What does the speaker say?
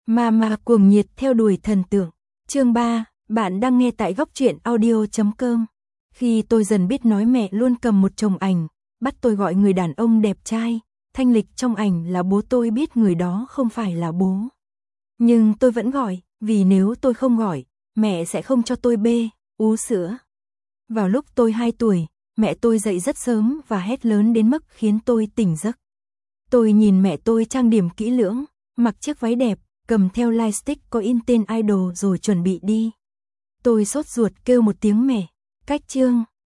Mama cuồng nhiệt theo đuổi thần tượng. Chương 3, bạn đang nghe tại góc truyện audio.com. Khi tôi dần biết nói mẹ luôn cầm một chồng ảnh, bắt tôi gọi người đàn ông đẹp trai, thanh lịch trong ảnh là bố, tôi biết người đó không phải là bố. Nhưng tôi vẫn gọi, vì nếu tôi không gọi, mẹ sẽ không cho tôi bê, ú sữa. Vào lúc tôi 2 tuổi, mẹ tôi dậy rất sớm và hét lớn đến mức khiến tôi tỉnh giấc. Tôi nhìn mẹ tôi trang điểm kỹ lưỡng, mặc chiếc váy đẹp, cầm theo lightstick có in tên idol rồi chuẩn bị đi. Tôi sốt ruột kêu một tiếng mẹ. Cách chương